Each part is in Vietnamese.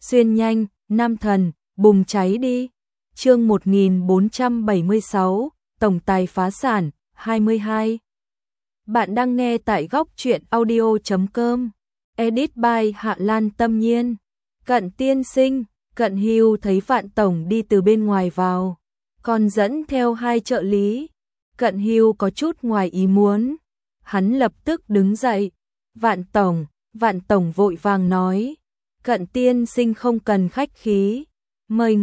xuyên nhanh, nam thần, bùng cháy đi. Chương 1476, tổng tài phá sản, 22. Bạn đang nghe tại góc truyện audio.com. Edit by Hạ Lan Tâm Nhiên. Cận tiên sinh, Cận Hưu thấy Vạn tổng đi từ bên ngoài vào, còn dẫn theo hai trợ lý. Cận Hưu có chút ngoài ý muốn, hắn lập tức đứng dậy. Vạn tổng vội vàng nói, Cận tiên sinh không cần khách khí, mời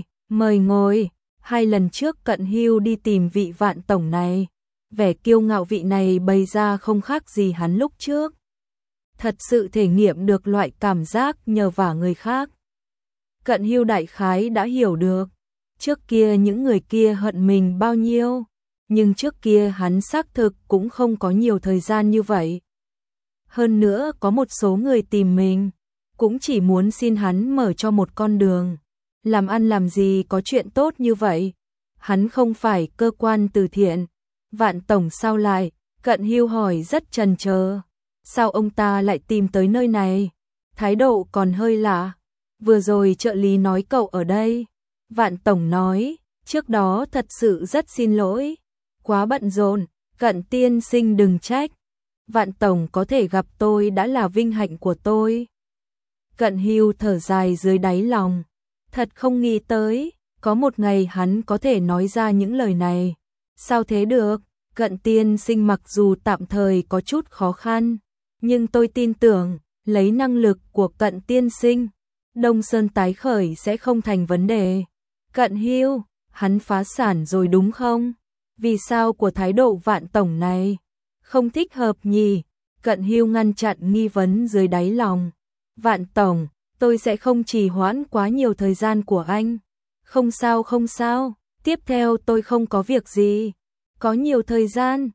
ngồi. Hai lần trước Cận Hưu đi tìm vị Vạn tổng này, vẻ kiêu ngạo vị này bày ra không khác gì hắn lúc trước. Thật sự thể nghiệm được loại cảm giác nhờ vả người khác. Cận Hưu đại khái đã hiểu được, trước kia những người kia hận mình bao nhiêu, nhưng trước kia hắn xác thực cũng không có nhiều thời gian như vậy. Hơn nữa có một số người tìm mình, cũng chỉ muốn xin hắn mở cho một con đường. Làm ăn làm gì có chuyện tốt như vậy, hắn không phải cơ quan từ thiện. Vạn tổng sao lại? Cận Hưu hỏi rất chần chờ. Sao ông ta lại tìm tới nơi này? Thái độ còn hơi lạ. Vừa rồi trợ lý nói cậu ở đây. Vạn tổng nói, trước đó thật sự rất xin lỗi, quá bận rộn. Cận tiên sinh đừng trách, Vạn tổng có thể gặp tôi đã là vinh hạnh của tôi. Cận Hưu thở dài dưới đáy lòng, thật không nghĩ tới, có một ngày hắn có thể nói ra những lời này. Sao thế được? Cận tiên sinh mặc dù tạm thời có chút khó khăn, nhưng tôi tin tưởng, lấy năng lực của Cận tiên sinh, Đông Sơn tái khởi sẽ không thành vấn đề. Cận Hưu, hắn phá sản rồi đúng không? Vì sao của thái độ Vạn tổng này? Không thích hợp nhỉ? Cận Hưu ngăn chặn nghi vấn dưới đáy lòng. Vạn tổng, tôi sẽ không trì hoãn quá nhiều thời gian của anh. Không sao, tiếp theo tôi không có việc gì. Có nhiều thời gian,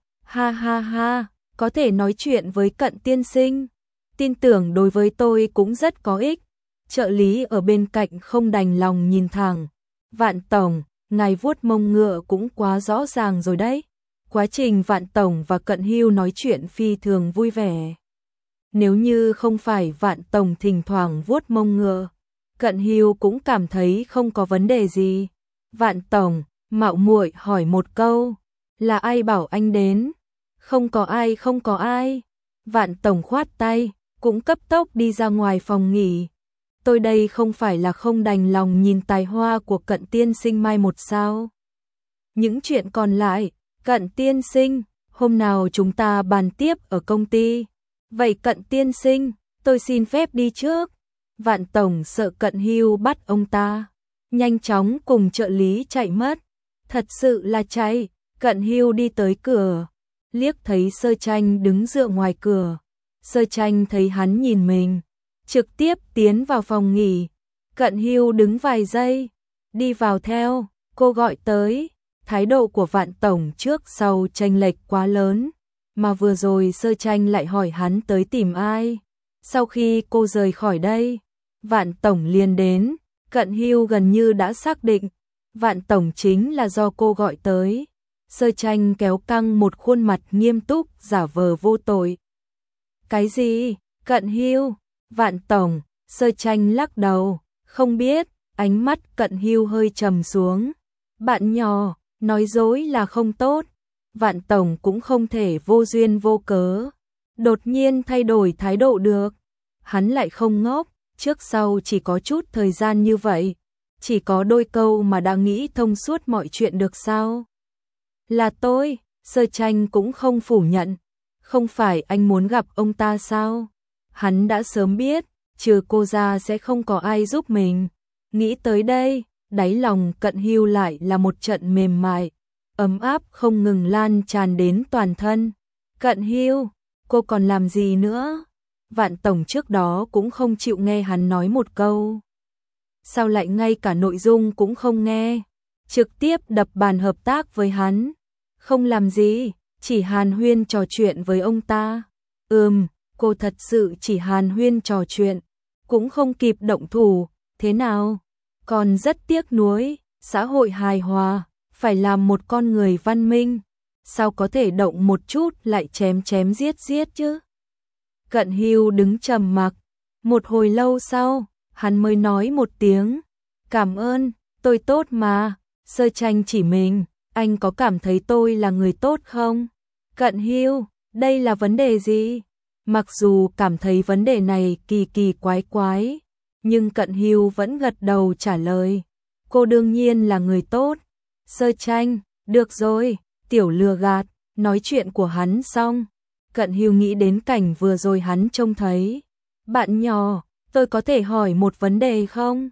ha, có thể nói chuyện với Cận tiên sinh. Tin tưởng đối với tôi cũng rất có ích. Trợ lý ở bên cạnh không đành lòng nhìn thẳng. Vạn tổng, ngài vuốt mông ngựa cũng quá rõ ràng rồi đấy. Quá trình Vạn tổng và Cận Hưu nói chuyện phi thường vui vẻ. Nếu như không phải Vạn tổng thỉnh thoảng vuốt mông ngựa, Cận Hưu cũng cảm thấy không có vấn đề gì. Vạn tổng, mạo muội hỏi một câu, là ai bảo anh đến? Không có ai. Vạn tổng khoát tay, cũng cấp tốc đi ra ngoài phòng nghỉ. Tôi đây không phải là không đành lòng nhìn tài hoa của Cận tiên sinh mai một sao? Những chuyện còn lại, Cận tiên sinh, hôm nào chúng ta bàn tiếp ở công ty. Vậy Cận tiên sinh, tôi xin phép đi trước. Vạn tổng sợ Cận Hưu bắt ông ta, nhanh chóng cùng trợ lý chạy mất. Thật sự là chạy. Cận Hưu đi tới cửa, liếc thấy Sơ Tranh đứng dựa ngoài cửa. Sơ Tranh thấy hắn nhìn mình, trực tiếp tiến vào phòng nghỉ. Cận Hưu đứng vài giây, đi vào theo, cô gọi tới. Thái độ của Vạn tổng trước sau chênh lệch quá lớn, mà vừa rồi Sơ Tranh lại hỏi hắn tới tìm ai. Sau khi cô rời khỏi đây, Vạn tổng liền đến. Cận Hưu gần như đã xác định, Vạn tổng chính là do cô gọi tới. Sơ Tranh kéo căng một khuôn mặt nghiêm túc giả vờ vô tội. Cái gì? Cận Hưu? Vạn tổng? Sơ Tranh lắc đầu, không biết. Ánh mắt Cận Hưu hơi trầm xuống. Bạn nhỏ, nói dối là không tốt. Vạn tổng cũng không thể vô duyên vô cớ đột nhiên thay đổi thái độ được. Hắn lại không ngốc, trước sau chỉ có chút thời gian như vậy, chỉ có đôi câu mà đã nghĩ thông suốt mọi chuyện được sao? Là tôi. Sơ Tranh cũng không phủ nhận. Không phải anh muốn gặp ông ta sao? Hắn đã sớm biết, trừ cô ra sẽ không có ai giúp mình. Nghĩ tới đây, đáy lòng Cận Hưu lại là một trận mềm mại, ấm áp không ngừng lan tràn đến toàn thân. Cận Hưu, cô còn làm gì nữa? Vạn tổng trước đó cũng không chịu nghe hắn nói một câu. Sao lại ngay cả nội dung cũng không nghe? Trực tiếp đập bàn hợp tác với hắn. Không làm gì, chỉ hàn huyên trò chuyện với ông ta. Cô thật sự chỉ hàn huyên trò chuyện, cũng không kịp động thủ. Thế nào? Còn rất tiếc nuối, xã hội hài hòa, phải làm một con người văn minh. Sao có thể động một chút lại chém giết chứ? Cận Hưu đứng trầm mặc. Một hồi lâu sau, hắn mới nói một tiếng, cảm ơn, tôi tốt mà. Sơ Tranh chỉ mình, anh có cảm thấy tôi là người tốt không? Cận Hưu, đây là vấn đề gì? Mặc dù cảm thấy vấn đề này kỳ kỳ quái quái, nhưng Cận Hưu vẫn gật đầu trả lời, cô đương nhiên là người tốt. Sơ Tranh, được rồi, tiểu lừa gạt. Nói chuyện của hắn xong, Cận Hưu nghĩ đến cảnh vừa rồi hắn trông thấy. Bạn nhỏ, tôi có thể hỏi một vấn đề không?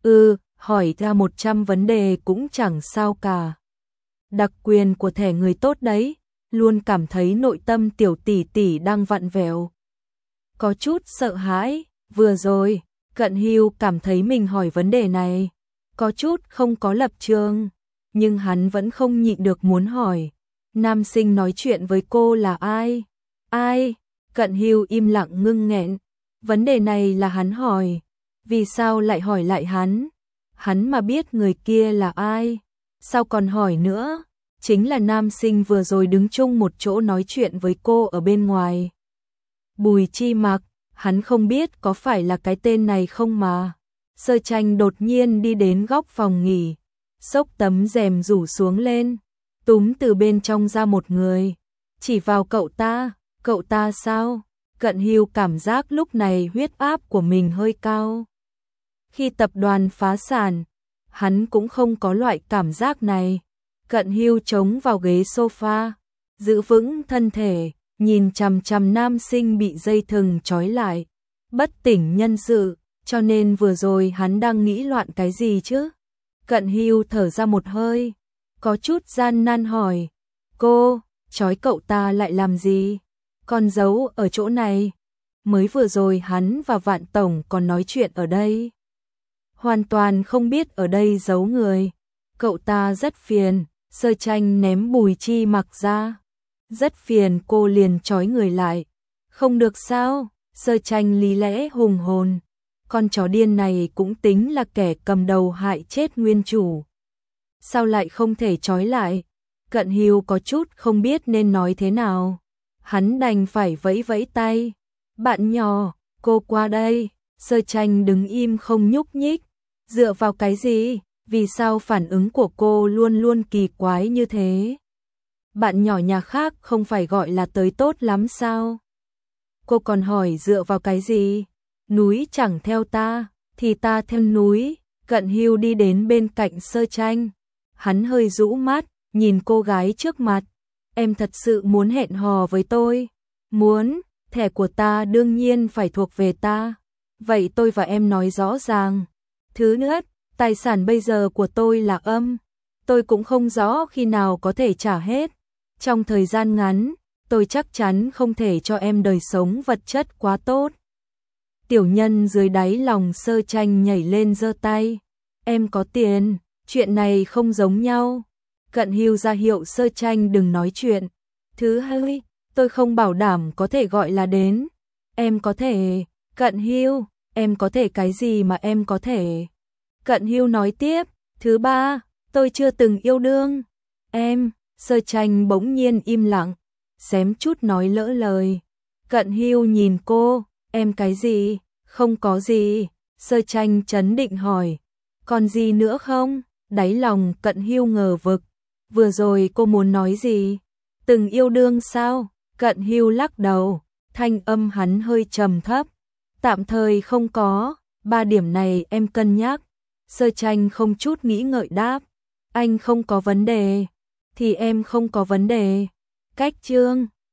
Hỏi ra 100 vấn đề cũng chẳng sao cả. Đặc quyền của thẻ người tốt đấy, luôn cảm thấy nội tâm tiểu tỷ tỷ đang vặn vẹo. Có chút sợ hãi, vừa rồi, Cận Hưu cảm thấy mình hỏi vấn đề này, có chút không có lập trường, nhưng hắn vẫn không nhịn được muốn hỏi. Nam sinh nói chuyện với cô là ai? Ai? Cận Hưu im lặng ngưng nghẹn. Vấn đề này là hắn hỏi. Vì sao lại hỏi lại hắn? Hắn mà biết người kia là ai? Sao còn hỏi nữa? Chính là nam sinh vừa rồi đứng chung một chỗ nói chuyện với cô ở bên ngoài. Bùi Chi Mặc, hắn không biết có phải là cái tên này không mà. Sơ Tranh đột nhiên đi đến góc phòng nghỉ, xốc tấm rèm rủ xuống lên, túm từ bên trong ra một người, chỉ vào cậu ta sao? Cận Hưu cảm giác lúc này huyết áp của mình hơi cao. Khi tập đoàn phá sản, hắn cũng không có loại cảm giác này. Cận Hưu chống vào ghế sofa, giữ vững thân thể, nhìn chằm chằm nam sinh bị dây thừng trói lại, bất tỉnh nhân sự, cho nên vừa rồi hắn đang nghĩ loạn cái gì chứ? Cận Hưu thở ra một hơi, có chút gian nan hỏi, cô, trói cậu ta lại làm gì? Còn giấu ở chỗ này, mới vừa rồi hắn và Vạn Tổng còn nói chuyện ở đây. Hoàn toàn không biết ở đây giấu người, cậu ta rất phiền. Sơ Tranh ném Bùi Chi Mặc ra, rất phiền, cô liền trói người lại. Không được sao? Sơ Tranh lý lẽ hùng hồn, con chó điên này cũng tính là kẻ cầm đầu hại chết nguyên chủ, sao lại không thể trói lại? Cận Hưu có chút không biết nên nói thế nào, hắn đành phải vẫy vẫy tay. Bạn nhỏ, cô qua đây. Sơ Tranh đứng im không nhúc nhích. Dựa vào cái gì? Vì sao phản ứng của cô luôn luôn kỳ quái như thế? Bạn nhỏ nhà khác không phải gọi là tới tốt lắm sao? Cô còn hỏi dựa vào cái gì? Núi chẳng theo ta, thì ta theo núi. Cận Hưu đi đến bên cạnh Sơ Tranh. Hắn hơi rũ mắt, nhìn cô gái trước mặt. Em thật sự muốn hẹn hò với tôi? Muốn, thẻ của ta đương nhiên phải thuộc về ta. Vậy tôi và em nói rõ ràng. Thứ nhất, tài sản bây giờ của tôi là âm. Tôi cũng không rõ khi nào có thể trả hết. Trong thời gian ngắn, tôi chắc chắn không thể cho em đời sống vật chất quá tốt. Tiểu nhân dưới đáy lòng Sơ Tranh nhảy lên giơ tay. Em có tiền, chuyện này không giống nhau. Cận Hưu ra hiệu Sơ Tranh đừng nói chuyện. Thứ hai, tôi không bảo đảm có thể gọi là đến. Em có thể. Cận Hưu, em có thể cái gì mà em có thể? Cận Hưu nói tiếp. Thứ ba, tôi chưa từng yêu đương. Em. Sơ Tranh bỗng nhiên im lặng, xém chút nói lỡ lời. Cận Hưu nhìn cô. Em cái gì? Không có gì. Sơ Tranh trấn định hỏi. Còn gì nữa không? Đáy lòng Cận Hưu ngờ vực. Vừa rồi cô muốn nói gì? Từng yêu đương sao? Cận Hưu lắc đầu, thanh âm hắn hơi trầm thấp. Tạm thời không có, 3 điểm này em cân nhắc. Sơ Tranh không chút nghĩ ngợi đáp. Anh không có vấn đề, thì em không có vấn đề. Cách chương